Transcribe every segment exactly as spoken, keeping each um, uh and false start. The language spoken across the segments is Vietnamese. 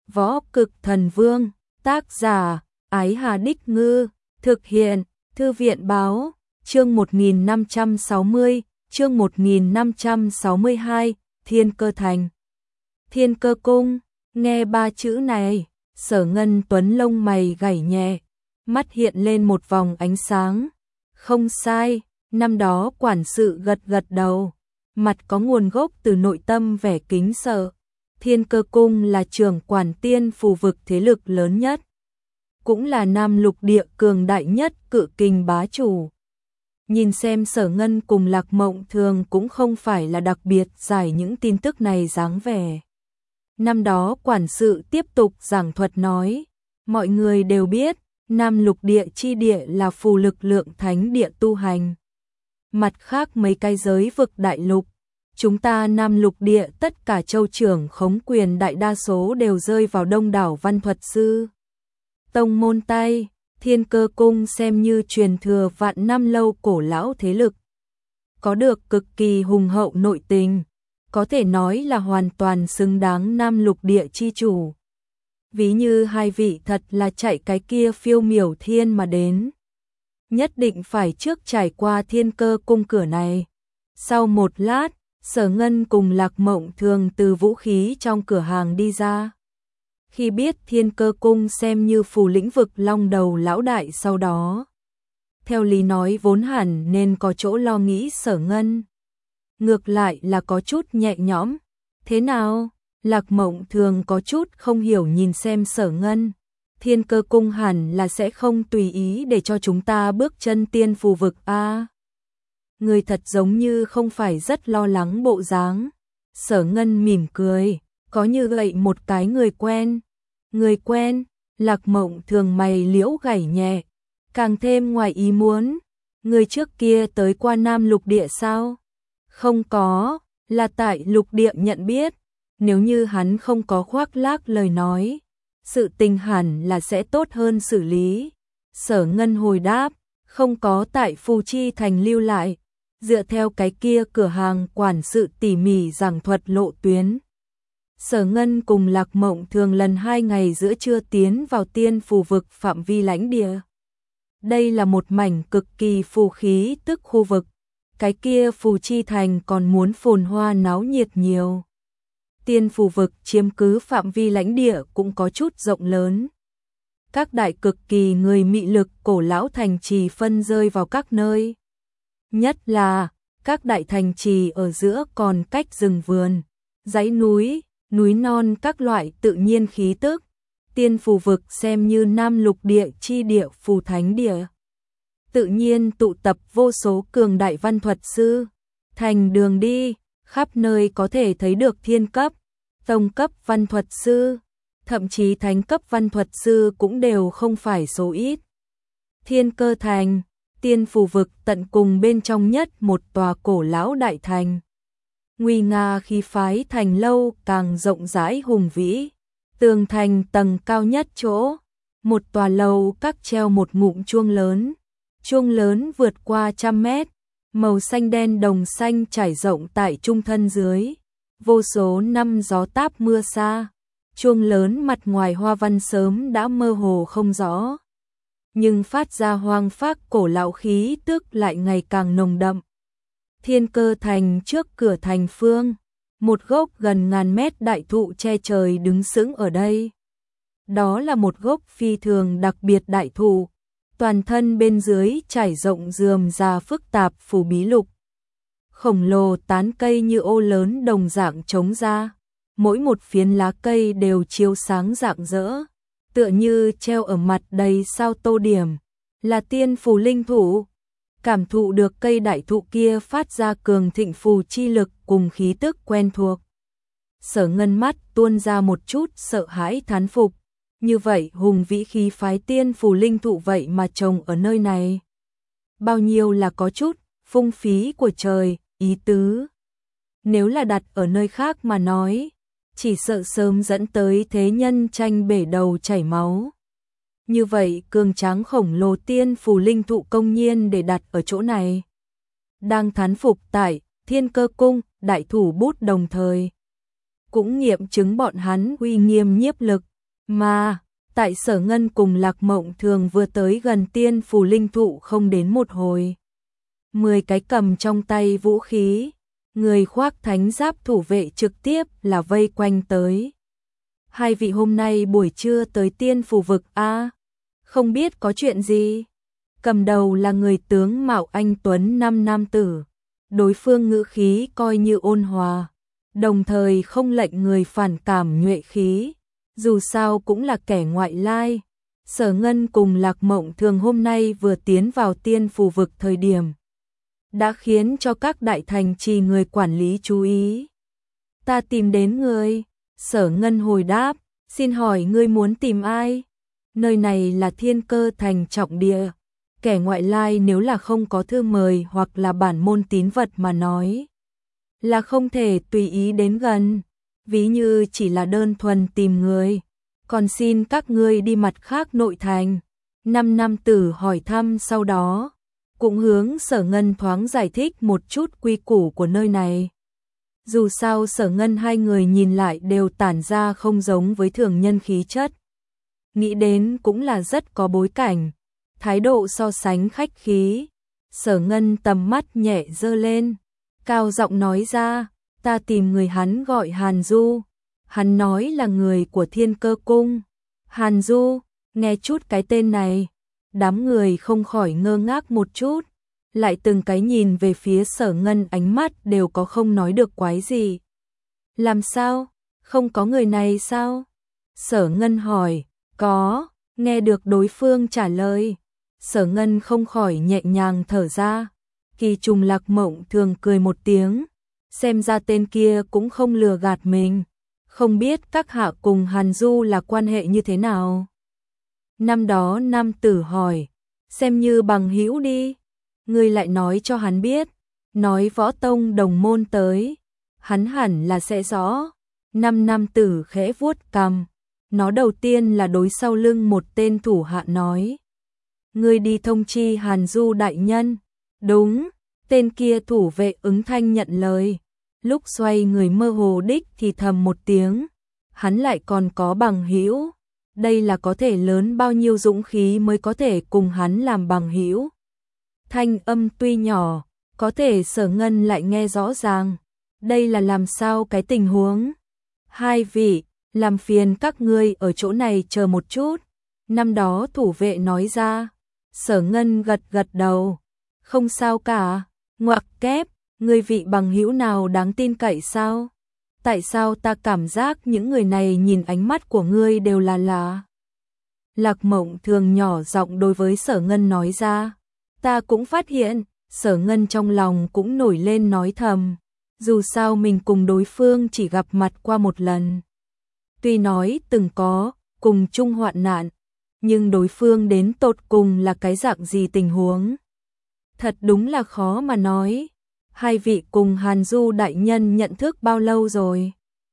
Võ Cực Thần Vương, tác giả, Ái Hà Đích Ngư, thực hiện, Thư viện Báo, chương một nghìn năm trăm sáu mươi, chương một nghìn năm trăm sáu mươi hai, Thiên Cơ Thành. Thiên Cơ Cung, nghe ba chữ này, Sở Ngân Tuấn lông mày gảy nhẹ, mắt hiện lên một vòng ánh sáng. Không sai, năm đó quản sự gật gật đầu, mặt có nguồn gốc từ nội tâm vẻ kính sợ. Thiên Cơ Cung là trưởng quản tiên phù vực thế lực lớn nhất, cũng là Nam Lục Địa cường đại nhất cự kình bá chủ. Nhìn xem Sở Ngân cùng Lạc Mộng Thường cũng không phải là đặc biệt giải những tin tức này dáng vẻ. Năm đó quản sự tiếp tục giảng thuật nói, mọi người đều biết, Nam Lục Địa chi địa là phù lực lượng thánh địa tu hành. Mặt khác mấy cái giới vực đại lục, chúng ta Nam Lục Địa tất cả châu trưởng khống quyền đại đa số đều rơi vào đông đảo văn thuật sư. Tông môn tay, Thiên Cơ Cung xem như truyền thừa vạn năm lâu cổ lão thế lực. Có được cực kỳ hùng hậu nội tình, có thể nói là hoàn toàn xứng đáng Nam Lục Địa chi chủ. Ví như hai vị thật là chạy cái kia phiêu miểu thiên mà đến, nhất định phải trước trải qua Thiên Cơ Cung cửa này. Sau một lát, Sở Ngân cùng Lạc Mộng Thường từ vũ khí trong cửa hàng đi ra. Khi biết Thiên Cơ Cung xem như phù lĩnh vực long đầu lão đại sau đó, theo lý nói vốn hẳn nên có chỗ lo nghĩ Sở Ngân, ngược lại là có chút nhẹ nhõm. Thế nào? Lạc Mộng Thường có chút không hiểu nhìn xem Sở Ngân. Thiên Cơ Cung hẳn là sẽ không tùy ý để cho chúng ta bước chân tiên phù vực a. Người thật giống như không phải rất lo lắng bộ dáng. Sở Ngân mỉm cười, có như vậy một cái người quen. Người quen? Lạc Mộng Thường mày liễu gảy nhẹ, càng thêm ngoài ý muốn. Người trước kia tới qua Nam Lục Địa sao? Không có, là tại Lục Địa nhận biết. Nếu như hắn không có khoác lác lời nói, sự tình hẳn là sẽ tốt hơn xử lý. Sở Ngân hồi đáp, không có tại Phù Chi Thành lưu lại, dựa theo cái kia cửa hàng quản sự tỉ mỉ giảng thuật lộ tuyến. Sở Ngân cùng Lạc Mộng Thường lần hai ngày giữa trưa tiến vào tiên phù vực phạm vi lãnh địa. Đây là một mảnh cực kỳ phù khí tức khu vực, cái kia Phù Chi Thành còn muốn phồn hoa náo nhiệt nhiều. Tiên phù vực chiếm cứ phạm vi lãnh địa cũng có chút rộng lớn. Các đại cực kỳ người mị lực cổ lão thành trì phân rơi vào các nơi. Nhất là, các đại thành trì ở giữa còn cách rừng vườn, dãy núi, núi non các loại tự nhiên khí tức. Tiên phù vực xem như Nam Lục Địa chi địa phù thánh địa, tự nhiên tụ tập vô số cường đại văn thuật sư. Thành đường đi, khắp nơi có thể thấy được thiên cấp, tông cấp văn thuật sư, thậm chí thánh cấp văn thuật sư cũng đều không phải số ít. Thiên Cơ Thành, tiên phù vực tận cùng bên trong nhất một tòa cổ lão đại thành. Nguy nga khí phái thành lâu càng rộng rãi hùng vĩ. Tường thành tầng cao nhất chỗ, một tòa lầu các treo một ngụm chuông lớn. Chuông lớn vượt qua trăm mét, màu xanh đen đồng xanh trải rộng tại trung thân dưới. Vô số năm gió táp mưa xa, chuông lớn mặt ngoài hoa văn sớm đã mơ hồ không rõ, nhưng phát ra hoang phác cổ lão khí tức lại ngày càng nồng đậm. Thiên Cơ Thành trước cửa thành phương, một gốc gần ngàn mét đại thụ che trời đứng sững ở đây. Đó là một gốc phi thường đặc biệt đại thụ, toàn thân bên dưới trải rộng rườm rà phức tạp phù bí lục. Khổng lồ tán cây như ô lớn đồng dạng trống ra, mỗi một phiến lá cây đều chiếu sáng rạng rỡ, tựa như treo ở mặt đầy sao tô điểm, là tiên phù linh thụ. Cảm thụ được cây đại thụ kia phát ra cường thịnh phù chi lực cùng khí tức quen thuộc. Sở Ngân mắt tuôn ra một chút sợ hãi thán phục, như vậy hùng vĩ khí phái tiên phù linh thụ vậy mà trồng ở nơi này. Bao nhiêu là có chút phung phí của trời, ý tứ. Nếu là đặt ở nơi khác mà nói, chỉ sợ sớm dẫn tới thế nhân tranh bể đầu chảy máu. Như vậy cường tráng khổng lồ tiên phù linh thụ công nhiên để đặt ở chỗ này. Đang thán phục tại Thiên Cơ Cung, đại thủ bút đồng thời cũng nghiệm chứng bọn hắn uy nghiêm nhiếp lực, Mà, tại Sở Ngân cùng Lạc Mộng Thường vừa tới gần tiên phù linh thụ không đến một hồi. Mười cái cầm trong tay vũ khí, người khoác thánh giáp thủ vệ trực tiếp là vây quanh tới. Hai vị hôm nay buổi trưa tới tiên phù vực a, không biết có chuyện gì. Cầm đầu là người tướng mạo anh tuấn năm nam tử, đối phương ngữ khí coi như ôn hòa, đồng thời không lệnh người phản cảm nhuệ khí, dù sao cũng là kẻ ngoại lai. Sở Ngân cùng Lạc Mộng Thường hôm nay vừa tiến vào tiên phù vực thời điểm, đã khiến cho các đại thành trì người quản lý chú ý. Ta tìm đến người. Sở Ngân hồi đáp, xin hỏi ngươi muốn tìm ai? Nơi này là Thiên Cơ thành trọng địa, kẻ ngoại lai nếu là không có thư mời hoặc là bản môn tín vật mà nói, là không thể tùy ý đến gần. Ví như chỉ là đơn thuần tìm người, còn xin các ngươi đi mặt khác nội thành. Năm nam tử hỏi thăm sau đó, cũng hướng Sở Ngân thoáng giải thích một chút quy củ của nơi này. Dù sao Sở Ngân hai người nhìn lại đều tản ra không giống với thường nhân khí chất. Nghĩ đến cũng là rất có bối cảnh, thái độ so sánh khách khí. Sở Ngân tầm mắt nhẹ dơ lên, cao giọng nói ra, ta tìm người, hắn gọi Hàn Du. Hắn nói là người của Thiên Cơ cung. Hàn Du, nghe chút cái tên này, đám người không khỏi ngơ ngác một chút, lại từng cái nhìn về phía Sở Ngân, ánh mắt đều có không nói được quái gì. Làm sao? Không có người này sao? Sở Ngân hỏi. Có. Nghe được đối phương trả lời, Sở Ngân không khỏi nhẹ nhàng thở ra. Kỳ trùng Lạc Mộng Thường cười một tiếng, xem ra tên kia cũng không lừa gạt mình. Không biết các hạ cùng Hàn Du là quan hệ như thế nào? Năm đó nam tử hỏi, xem như bằng hữu đi. Ngươi lại nói cho hắn biết, nói võ tông đồng môn tới, hắn hẳn là sẽ rõ. Năm nam tử khẽ vuốt cằm, nó đầu tiên là đối sau lưng một tên thủ hạ nói, ngươi đi thông chi Hàn Du đại nhân. Đúng. Tên kia thủ vệ ứng thanh nhận lời, lúc xoay người mơ hồ đích thì thầm một tiếng, hắn lại còn có bằng hữu, đây là có thể lớn bao nhiêu dũng khí mới có thể cùng hắn làm bằng hữu. Thanh âm tuy nhỏ, có thể Sở Ngân lại nghe rõ ràng, đây là làm sao cái tình huống? Hai vị, làm phiền các ngươi ở chỗ này chờ một chút. Năm đó thủ vệ nói ra. Sở Ngân gật gật đầu, không sao cả. Ngoặc kép, ngươi vị bằng hữu nào đáng tin cậy sao? Tại sao ta cảm giác những người này nhìn ánh mắt của ngươi đều là lạ? Lạc Mộng Thường nhỏ giọng đối với Sở Ngân nói ra. Ta cũng phát hiện. Sở Ngân trong lòng cũng nổi lên nói thầm, dù sao mình cùng đối phương chỉ gặp mặt qua một lần. Tuy nói từng có cùng chung hoạn nạn, nhưng đối phương đến tột cùng là cái dạng gì tình huống, thật đúng là khó mà nói. Hai vị cùng Hàn Du đại nhân nhận thức bao lâu rồi?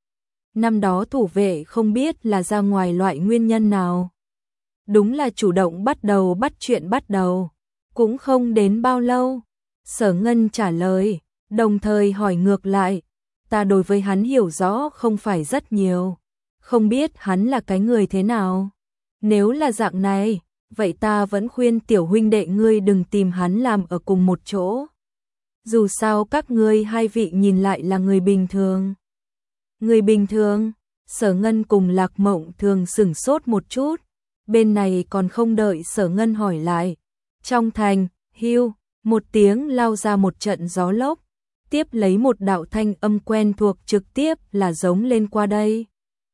Năm đó thủ vệ không biết là ra ngoài loại nguyên nhân nào, đúng là chủ động bắt đầu bắt chuyện bắt đầu, cũng không đến bao lâu. Sở Ngân trả lời, đồng thời hỏi ngược lại, ta đối với hắn hiểu rõ không phải rất nhiều, không biết hắn là cái người thế nào. Nếu là dạng này, vậy ta vẫn khuyên tiểu huynh đệ ngươi đừng tìm hắn làm ở cùng một chỗ. Dù sao các ngươi hai vị nhìn lại là người bình thường. Người bình thường? Sở Ngân cùng Lạc Mộng Thường sửng sốt một chút, bên này còn không đợi Sở Ngân hỏi lại. Trong thành, hưu, một tiếng lao ra một trận gió lốc, tiếp lấy một đạo thanh âm quen thuộc trực tiếp là giống lên qua đây.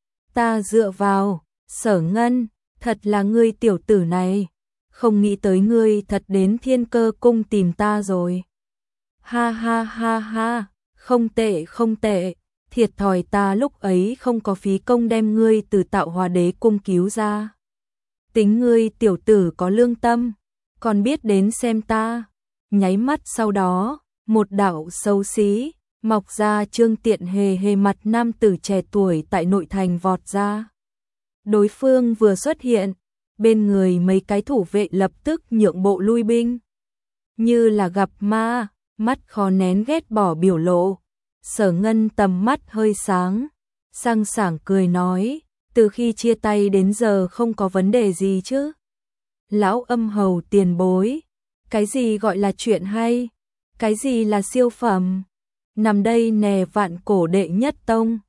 Ta dựa vào, Sở Ngân, thật là ngươi tiểu tử này, không nghĩ tới ngươi thật đến Thiên Cơ cung tìm ta rồi. Ha ha ha ha, không tệ không tệ, thiệt thòi ta lúc ấy không có phí công đem ngươi từ Tạo Hóa Đế cung cứu ra. Tính ngươi tiểu tử có lương tâm, còn biết đến xem ta. Nháy mắt sau đó, một đạo xấu xí, mọc ra trương tiện hề hề mặt nam tử trẻ tuổi tại nội thành vọt ra. Đối phương vừa xuất hiện, bên người mấy cái thủ vệ lập tức nhượng bộ lui binh. Như là gặp ma, mắt khó nén ghét bỏ biểu lộ. Sở Ngân tầm mắt hơi sáng, sang sảng cười nói, từ khi chia tay đến giờ không có vấn đề gì chứ? Lão Âm Hầu tiền bối, cái gì gọi là chuyện hay? Cái gì là siêu phẩm? Nằm đây nè vạn cổ đệ nhất tông,